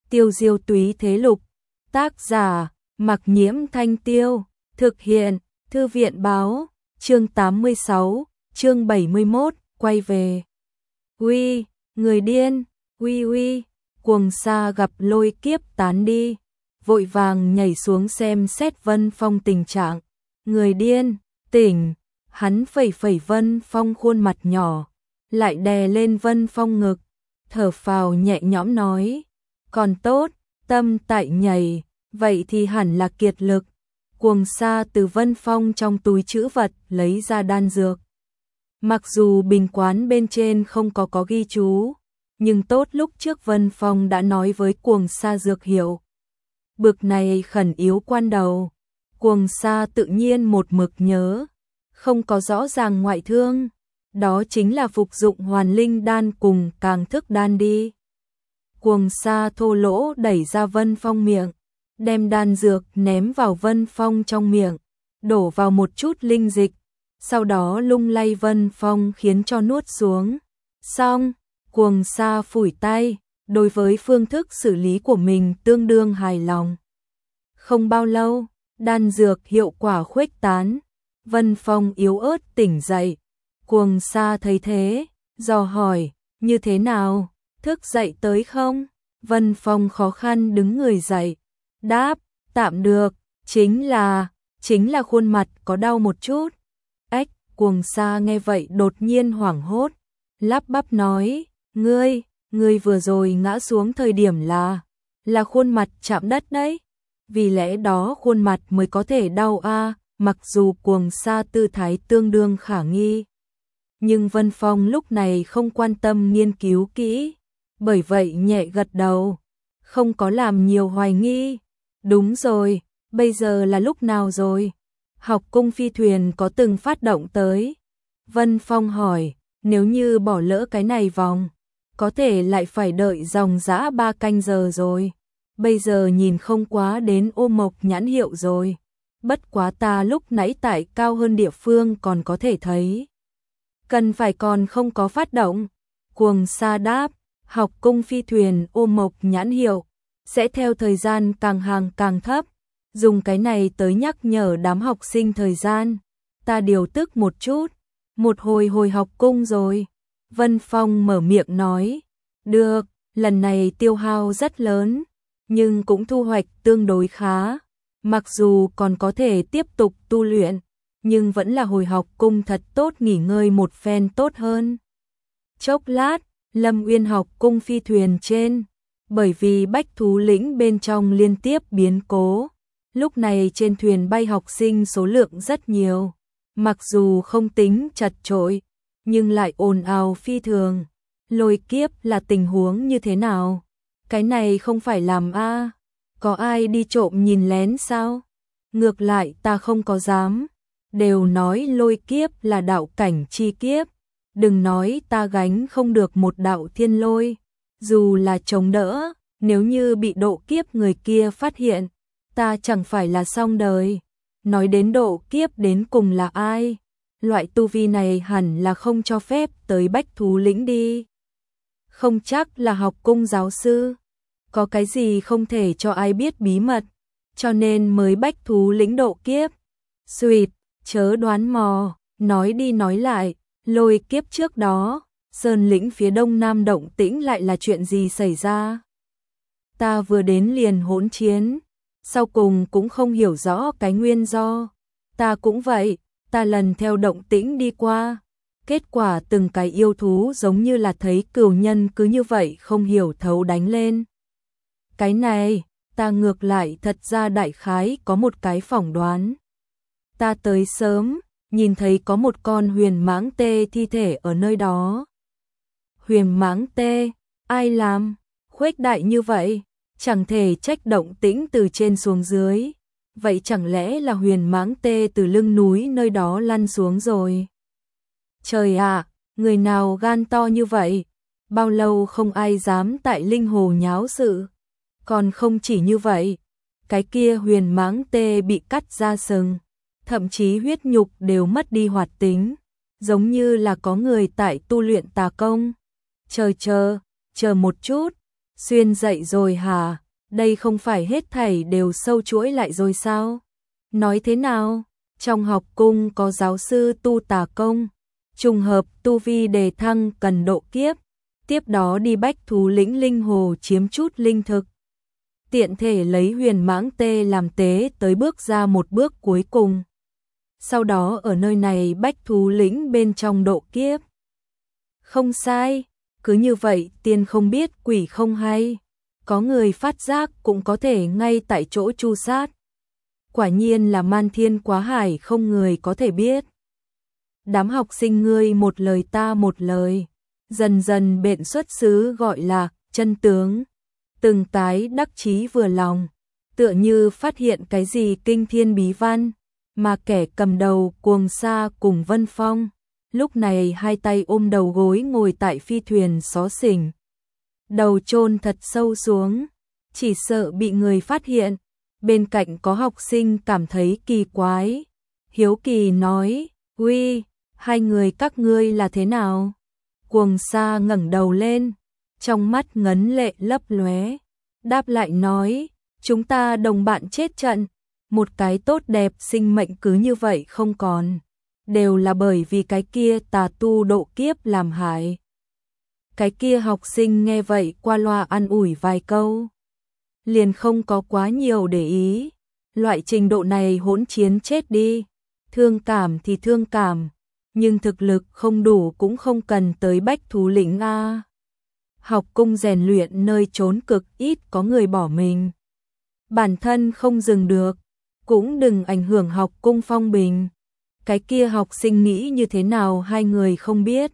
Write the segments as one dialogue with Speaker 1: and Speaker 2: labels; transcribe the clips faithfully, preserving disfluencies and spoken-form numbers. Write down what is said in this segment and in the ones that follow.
Speaker 1: Tiêu diêu túy thế lục. Tác giả, Mặc Nhiễm Thanh Tiêu. Thực hiện, Thư viện báo. Chương tám mươi sáu, chương bảy mươi mốt, quay về. Uy, người điên, uy uy. Cuồng Sa gặp Lôi Kiếp tán đi, vội vàng nhảy xuống xem xét Vân Phong tình trạng. Người điên, tỉnh. Hắn phẩy phẩy Vân Phong khuôn mặt nhỏ, lại đè lên Vân Phong ngực, thở phào nhẹ nhõm nói, còn tốt, tâm tại nhảy, vậy thì hẳn là kiệt lực. Cuồng Sa từ Vân Phong trong túi trữ vật lấy ra đan dược. Mặc dù bình quán bên trên không có có ghi chú, nhưng tốt lúc trước Vân Phong đã nói với Cuồng Sa dược hiệu. Bực này khẩn yếu quan đầu, Cuồng Sa tự nhiên một mực nhớ, không có rõ ràng ngoại thương, đó chính là phục dụng hoàn linh đan cùng càng thức đan đi. Cuồng Sa thô lỗ đẩy ra Vân Phong miệng, đem đan dược ném vào Vân Phong trong miệng, đổ vào một chút linh dịch, sau đó lung lay Vân Phong khiến cho nuốt xuống. Xong, Cuồng Sa phủi tay, đối với phương thức xử lý của mình tương đương hài lòng. Không bao lâu, đan dược hiệu quả khuếch tán, Vân Phong yếu ớt tỉnh dậy. Cuồng Sa thấy thế, dò hỏi, như thế nào, thức dậy tới không? Vân Phong khó khăn đứng người dậy, đáp, tạm được, chính là, chính là khuôn mặt có đau một chút. Ếch, Cuồng Sa nghe vậy đột nhiên hoảng hốt, lắp bắp nói, ngươi, ngươi vừa rồi ngã xuống thời điểm là, là khuôn mặt chạm đất đấy, vì lẽ đó khuôn mặt mới có thể đau a. Mặc dù Cuồng Sa tư thái tương đương khả nghi, nhưng Vân Phong lúc này không quan tâm nghiên cứu kỹ, bởi vậy nhẹ gật đầu, không có làm nhiều hoài nghi. Đúng rồi, bây giờ là lúc nào rồi? Học cung phi thuyền có từng phát động tới? Vân Phong hỏi, nếu như bỏ lỡ cái này vòng, có thể lại phải đợi dòng dã ba canh giờ rồi. Bây giờ nhìn không quá đến ô mộc nhãn hiệu rồi. Bất quá ta lúc nãy tại cao hơn địa phương còn có thể thấy. Cần phải còn không có phát động. Cuồng Sa đáp, học cung phi thuyền ô mộc nhãn hiệu, sẽ theo thời gian càng hàng càng thấp. Dùng cái này tới nhắc nhở đám học sinh thời gian. Ta điều tức một chút, một hồi hồi học cung rồi. Vân Phong mở miệng nói, được, lần này tiêu hao rất lớn, nhưng cũng thu hoạch tương đối khá. Mặc dù còn có thể tiếp tục tu luyện, nhưng vẫn là hồi học cung thật tốt nghỉ ngơi một phen tốt hơn. Chốc lát, Lâm Uyên học cung phi thuyền trên, bởi vì bách thú lĩnh bên trong liên tiếp biến cố, lúc này trên thuyền bay học sinh số lượng rất nhiều, mặc dù không tính chật chội, nhưng lại ồn ào phi thường. Lôi Kiếp là tình huống như thế nào? Cái này không phải làm a? Có ai đi trộm nhìn lén sao? Ngược lại ta không có dám. Đều nói Lôi Kiếp là đạo cảnh chi kiếp. Đừng nói ta gánh không được một đạo thiên lôi. Dù là chống đỡ, nếu như bị độ kiếp người kia phát hiện, ta chẳng phải là xong đời. Nói đến độ kiếp đến cùng là ai? Loại tu vi này hẳn là không cho phép tới bách thú lĩnh đi. Không chắc là học cung giáo sư. Có cái gì không thể cho ai biết bí mật, cho nên mới bách thú lĩnh độ kiếp. Xuyệt, chớ đoán mò, nói đi nói lại, Lôi Kiếp trước đó, sơn lĩnh phía đông nam động tĩnh lại là chuyện gì xảy ra? Ta vừa đến liền hỗn chiến, sau cùng cũng không hiểu rõ cái nguyên do. Ta cũng vậy, ta lần theo động tĩnh đi qua, kết quả từng cái yêu thú giống như là thấy cừu nhân cứ như vậy không hiểu thấu đánh lên. Cái này, ta ngược lại thật ra đại khái có một cái phỏng đoán. Ta tới sớm, nhìn thấy có một con huyền mãng tê thi thể ở nơi đó. Huyền mãng tê, ai làm? Khuếch đại như vậy, chẳng thể trách động tĩnh từ trên xuống dưới. Vậy chẳng lẽ là huyền mãng tê từ lưng núi nơi đó lăn xuống rồi? Trời ạ, người nào gan to như vậy? Bao lâu không ai dám tại linh hồ nháo sự? Còn không chỉ như vậy, cái kia huyền mãng tê bị cắt ra sừng, thậm chí huyết nhục đều mất đi hoạt tính, giống như là có người tại tu luyện tà công. Chờ chờ, chờ một chút, Xuyên dậy rồi hả? Đây không phải hết thảy đều sâu chuỗi lại rồi sao? Nói thế nào? Trong học cung có giáo sư tu tà công, trùng hợp tu vi đề thăng cần độ kiếp, tiếp đó đi bách thú lĩnh linh hồ chiếm chút linh thực. Tiện thể lấy huyền mãng tê làm tế tới bước ra một bước cuối cùng. Sau đó ở nơi này bách thú lĩnh bên trong độ kiếp. Không sai, cứ như vậy tiên không biết quỷ không hay. Có người phát giác cũng có thể ngay tại chỗ tru sát. Quả nhiên là man thiên quá hải không người có thể biết. Đám học sinh ngươi một lời ta một lời. Dần dần bện xuất xứ gọi là chân tướng. Từng tái đắc chí vừa lòng. Tựa như phát hiện cái gì kinh thiên bí văn. Mà kẻ cầm đầu Cuồng Sa cùng Vân Phong. Lúc này hai tay ôm đầu gối ngồi tại phi thuyền xó xỉnh. Đầu chôn thật sâu xuống. Chỉ sợ bị người phát hiện. Bên cạnh có học sinh cảm thấy kỳ quái. Hiếu kỳ nói, uy, hai người các ngươi là thế nào? Cuồng Sa ngẩng đầu lên, trong mắt ngấn lệ lấp lóe, đáp lại nói, chúng ta đồng bạn chết trận, một cái tốt đẹp sinh mệnh cứ như vậy không còn, đều là bởi vì cái kia tà tu độ kiếp làm hại. Cái kia học sinh nghe vậy qua loa an ủi vài câu, liền không có quá nhiều để ý, loại trình độ này hỗn chiến chết đi, thương cảm thì thương cảm. Nhưng thực lực không đủ cũng không cần tới bách thú lĩnh a. Học cung rèn luyện nơi trốn cực ít có người bỏ mình. Bản thân không dừng được, cũng đừng ảnh hưởng học cung phong bình. Cái kia học sinh nghĩ như thế nào hai người không biết.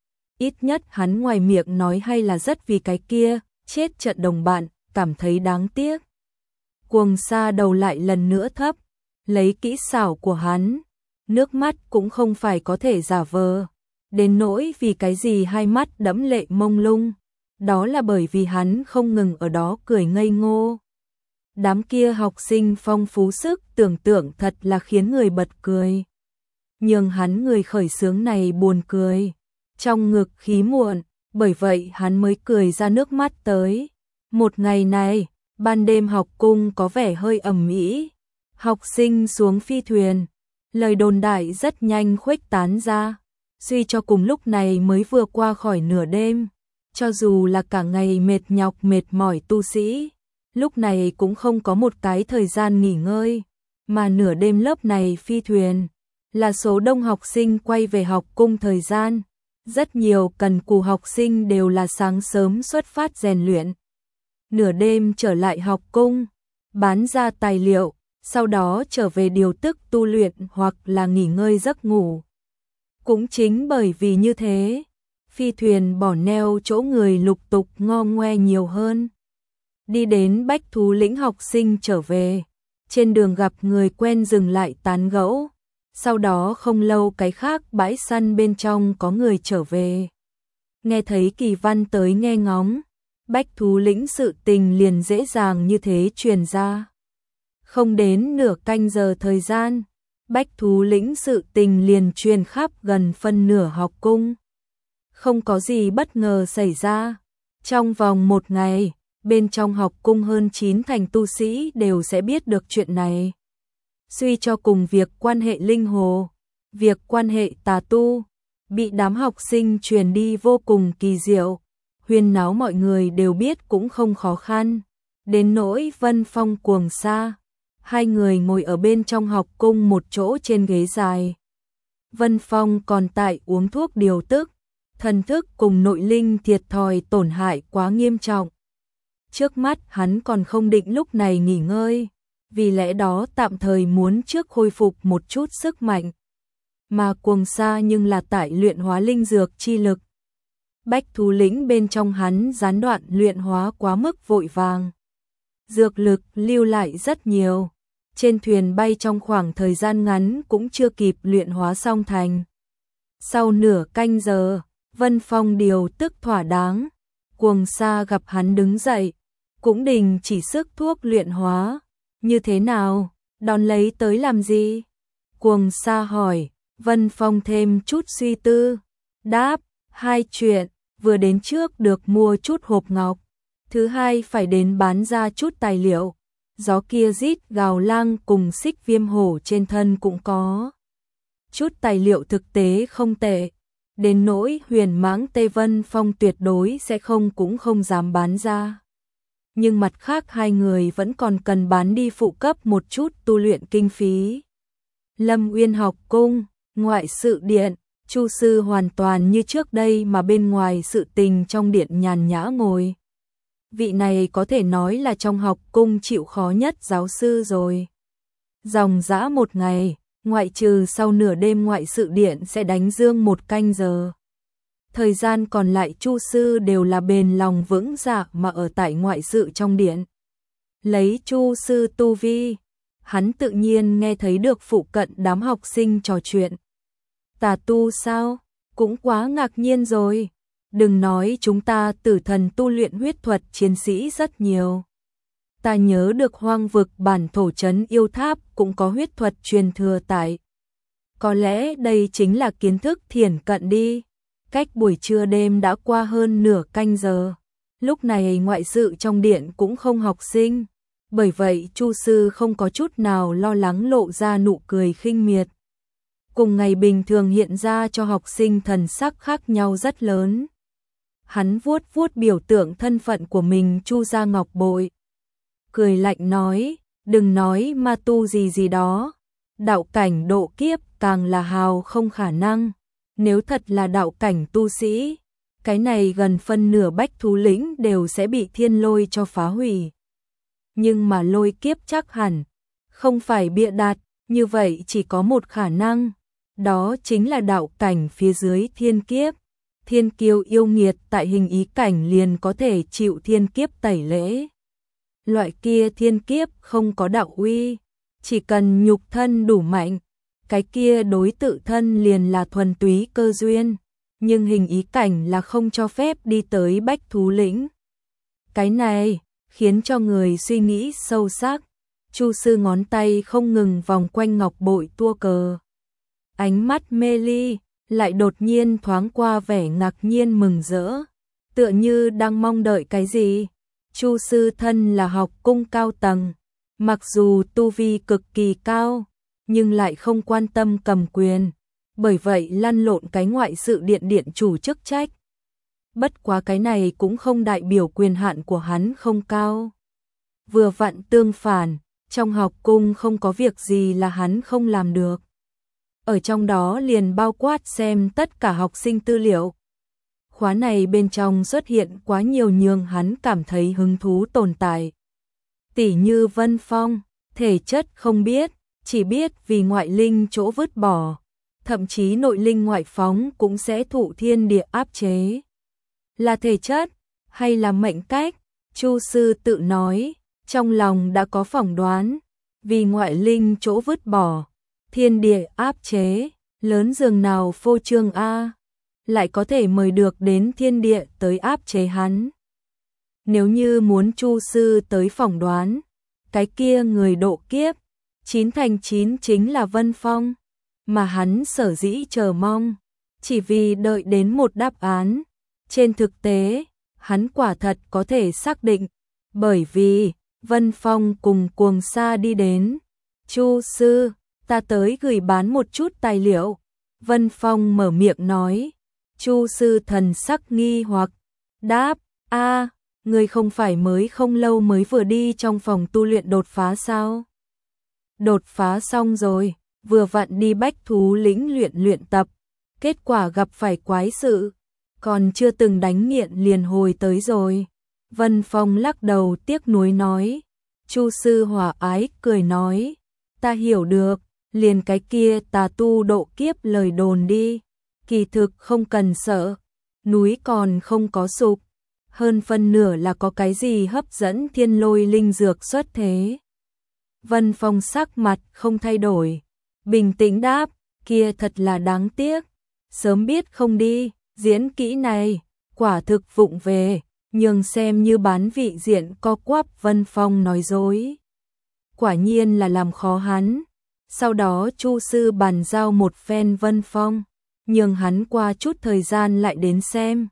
Speaker 1: Ít nhất hắn ngoài miệng nói hay là rất vì cái kia, chết trận đồng bạn, cảm thấy đáng tiếc. Cuồng Sa đầu lại lần nữa thấp, lấy kỹ xảo của hắn. Nước mắt cũng không phải có thể giả vờ, đến nỗi vì cái gì hai mắt đẫm lệ mông lung, đó là bởi vì hắn không ngừng ở đó cười ngây ngô. Đám kia học sinh phong phú sức tưởng tượng thật là khiến người bật cười. Nhưng hắn người khởi sướng này buồn cười, trong ngực khí muộn, bởi vậy hắn mới cười ra nước mắt tới. Một ngày này, ban đêm học cung có vẻ hơi ầm ĩ, học sinh xuống phi thuyền. Lời đồn đại rất nhanh khuếch tán ra, suy cho cùng lúc này mới vừa qua khỏi nửa đêm, cho dù là cả ngày mệt nhọc mệt mỏi tu sĩ, lúc này cũng không có một cái thời gian nghỉ ngơi, mà nửa đêm lớp này phi thuyền, là số đông học sinh quay về học cung thời gian, rất nhiều cần cù học sinh đều là sáng sớm xuất phát rèn luyện, nửa đêm trở lại học cung, bán ra tài liệu. Sau đó trở về điều tức tu luyện hoặc là nghỉ ngơi giấc ngủ. Cũng chính bởi vì như thế, phi thuyền bỏ neo chỗ người lục tục ngo ngoe nhiều hơn. Đi đến bách thú lĩnh học sinh trở về, trên đường gặp người quen dừng lại tán gẫu. Sau đó không lâu cái khác bãi săn bên trong có người trở về. Nghe thấy Kỳ Văn tới nghe ngóng, bách thú lĩnh sự tình liền dễ dàng như thế truyền ra. Không đến nửa canh giờ thời gian, bách thú lĩnh sự tình liền truyền khắp gần phân nửa học cung. Không có gì bất ngờ xảy ra. Trong vòng một ngày, bên trong học cung hơn chín thành tu sĩ đều sẽ biết được chuyện này. Suy cho cùng việc quan hệ linh hồ, việc quan hệ tà tu, bị đám học sinh truyền đi vô cùng kỳ diệu. Huyên náo mọi người đều biết cũng không khó khăn. Đến nỗi Vân Phong Cuồng Sa. Hai người ngồi ở bên trong học cung một chỗ trên ghế dài. Vân Phong còn tại uống thuốc điều tức, thần thức cùng nội linh thiệt thòi tổn hại quá nghiêm trọng. Trước mắt hắn còn không định lúc này nghỉ ngơi, vì lẽ đó tạm thời muốn trước khôi phục một chút sức mạnh. Mà Cuồng Sa nhưng là tại luyện hóa linh dược chi lực. Bách thú lĩnh bên trong hắn gián đoạn luyện hóa quá mức vội vàng. Dược lực lưu lại rất nhiều. Trên thuyền bay trong khoảng thời gian ngắn cũng chưa kịp luyện hóa xong thành. Sau nửa canh giờ, Vân Phong điều tức thỏa đáng. Cuồng Sa gặp hắn đứng dậy, cũng đình chỉ sức thuốc luyện hóa. Như thế nào, đón lấy tới làm gì? Cuồng Sa hỏi, Vân Phong thêm chút suy tư. Đáp, hai chuyện, vừa đến trước được mua chút hộp ngọc. Thứ hai phải đến bán ra chút tài liệu. Gió kia rít gào lang cùng xích viêm hổ trên thân cũng có. Chút tài liệu thực tế không tệ. Đến nỗi huyền mãng Tây Vân Phong tuyệt đối sẽ không cũng không dám bán ra. Nhưng mặt khác hai người vẫn còn cần bán đi phụ cấp một chút tu luyện kinh phí. Lâm Uyên học cung, ngoại sự điện, Chu sư hoàn toàn như trước đây mà bên ngoài sự tình trong điện nhàn nhã ngồi. Vị này có thể nói là trong học cung chịu khó nhất giáo sư rồi. Dòng dã một ngày, ngoại trừ sau nửa đêm ngoại sự điện sẽ đánh dương một canh giờ. Thời gian còn lại Chu sư đều là bền lòng vững dạ mà ở tại ngoại sự trong điện. Lấy Chu sư tu vi, hắn tự nhiên nghe thấy được phụ cận đám học sinh trò chuyện. Tà tu sao? Cũng quá ngạc nhiên rồi. Đừng nói chúng ta tử thần tu luyện huyết thuật chiến sĩ rất nhiều. Ta nhớ được hoang vực bản thổ trấn yêu tháp cũng có huyết thuật truyền thừa tại. Có lẽ đây chính là kiến thức thiển cận đi. Cách buổi trưa đêm đã qua hơn nửa canh giờ. Lúc này ngoại sự trong điện cũng không học sinh. Bởi vậy Chu sư không có chút nào lo lắng lộ ra nụ cười khinh miệt. Cùng ngày bình thường hiện ra cho học sinh thần sắc khác nhau rất lớn. Hắn vuốt vuốt biểu tượng thân phận của mình Chu gia ngọc bội. Cười lạnh nói, đừng nói ma tu gì gì đó. Đạo cảnh độ kiếp càng là hào không khả năng. Nếu thật là đạo cảnh tu sĩ, cái này gần phân nửa bách thú lĩnh đều sẽ bị thiên lôi cho phá hủy. Nhưng mà lôi kiếp chắc hẳn, không phải bịa đặt, như vậy chỉ có một khả năng. Đó chính là đạo cảnh phía dưới thiên kiếp. Thiên kiêu yêu nghiệt tại hình ý cảnh liền có thể chịu thiên kiếp tẩy lễ. Loại kia thiên kiếp không có đạo uy, chỉ cần nhục thân đủ mạnh, cái kia đối tự thân liền là thuần túy cơ duyên, nhưng hình ý cảnh là không cho phép đi tới bách thú lĩnh. Cái này khiến cho người suy nghĩ sâu sắc. Chu sư ngón tay không ngừng vòng quanh ngọc bội tua cờ. Ánh mắt mê ly lại đột nhiên thoáng qua vẻ ngạc nhiên mừng rỡ, tựa như đang mong đợi cái gì. Chu sư thân là học cung cao tầng, mặc dù tu vi cực kỳ cao, nhưng lại không quan tâm cầm quyền, bởi vậy lăn lộn cái ngoại sự điện điện chủ chức trách. Bất quá cái này cũng không đại biểu quyền hạn của hắn không cao. Vừa vặn tương phản, trong học cung không có việc gì là hắn không làm được. Ở trong đó liền bao quát xem tất cả học sinh tư liệu. Khóa này bên trong xuất hiện quá nhiều nhường hắn cảm thấy hứng thú tồn tại. Tỷ như Vân Phong, thể chất không biết, chỉ biết vì ngoại linh chỗ vứt bỏ, thậm chí nội linh ngoại phóng cũng sẽ thụ thiên địa áp chế. Là thể chất hay là mệnh cách? Chu sư tự nói, trong lòng đã có phỏng đoán, vì ngoại linh chỗ vứt bỏ, thiên địa áp chế, lớn dường nào phô trương a, lại có thể mời được đến thiên địa tới áp chế hắn. Nếu như muốn Chu sư tới phỏng đoán, cái kia người độ kiếp, chín thành chín chính là Vân Phong, mà hắn sở dĩ chờ mong, chỉ vì đợi đến một đáp án. Trên thực tế, hắn quả thật có thể xác định, bởi vì Vân Phong cùng Cuồng Sa đi đến. Chu sư, ta tới gửi bán một chút tài liệu. Vân Phong mở miệng nói. Chu sư thần sắc nghi hoặc, đáp, a, người không phải mới không lâu mới vừa đi trong phòng tu luyện đột phá sao? Đột phá xong rồi, vừa vặn đi bách thú lĩnh luyện luyện tập, kết quả gặp phải quái sự, còn chưa từng đánh nghiện liền hồi tới rồi. Vân Phong lắc đầu tiếc nuối nói. Chu sư hòa ái cười nói, ta hiểu được, liền cái kia tà tu độ kiếp lời đồn đi, kỳ thực không cần sợ, núi còn không có sụp, hơn phân nửa là có cái gì hấp dẫn thiên lôi linh dược xuất thế. Vân Phong sắc mặt không thay đổi, bình tĩnh đáp, kia thật là đáng tiếc, sớm biết không đi, diễn kỹ này, quả thực vụng về, nhưng xem như bán vị diện co quắp. Vân Phong nói dối, quả nhiên là làm khó hắn. Sau đó Chu sư bàn giao một phen Vân Phong, nhưng hắn qua chút thời gian lại đến xem,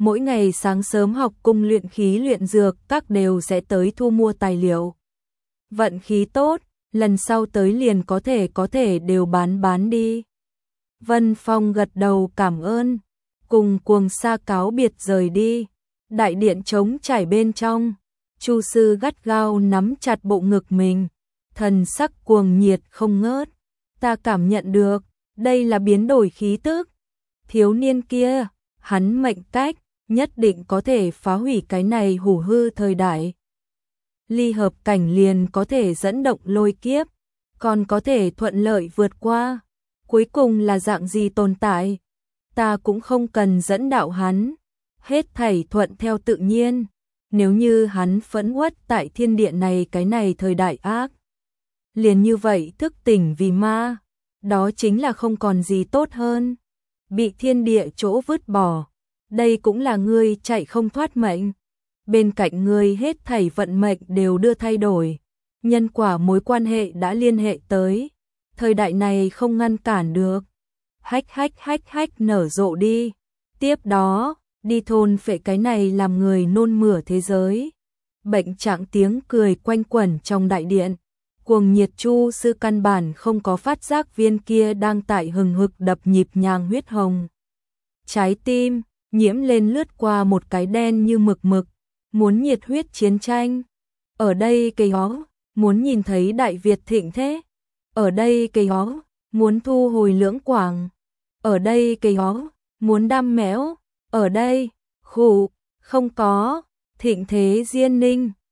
Speaker 1: Mỗi ngày sáng sớm học cung luyện khí luyện dược các đều sẽ tới thu mua tài liệu. Vận khí tốt, lần sau tới liền có thể có thể đều bán bán đi. Vân Phong gật đầu cảm ơn, cùng Cuồng Sa cáo biệt rời đi. Đại điện trống trải bên trong, Chu sư gắt gao nắm chặt bộ ngực mình, thần sắc cuồng nhiệt không ngớt. Ta cảm nhận được, đây là biến đổi khí tức. Thiếu niên kia, hắn mệnh cách, nhất định có thể phá hủy cái này hủ hư thời đại. Ly hợp cảnh liền có thể dẫn động lôi kiếp, còn có thể thuận lợi vượt qua. Cuối cùng là dạng gì tồn tại? Ta cũng không cần dẫn đạo hắn, hết thảy thuận theo tự nhiên. Nếu như hắn phẫn uất tại thiên địa này cái này thời đại ác, liền như vậy thức tỉnh vì ma, đó chính là không còn gì tốt hơn. Bị thiên địa chỗ vứt bỏ, đây cũng là ngươi chạy không thoát mệnh. Bên cạnh ngươi hết thảy vận mệnh đều đưa thay đổi, nhân quả mối quan hệ đã liên hệ tới, thời đại này không ngăn cản được. Hách hách hách hách nở rộ đi, tiếp đó, đi thôn phệ cái này làm người nôn mửa thế giới. Bệnh trạng tiếng cười quanh quẩn trong đại điện, cuồng nhiệt Chu sư căn bản không có phát giác viên kia đang tại hừng hực đập nhịp nhàng huyết hồng. Trái tim, nhiễm lên lướt qua một cái đen như mực mực, muốn nhiệt huyết chiến tranh. Ở đây cây hó, muốn nhìn thấy Đại Việt thịnh thế. Ở đây cây hó, muốn thu hồi lưỡng quảng. Ở đây cây hó, muốn đam méo. Ở đây, khủ, không có, thịnh thế diên ninh.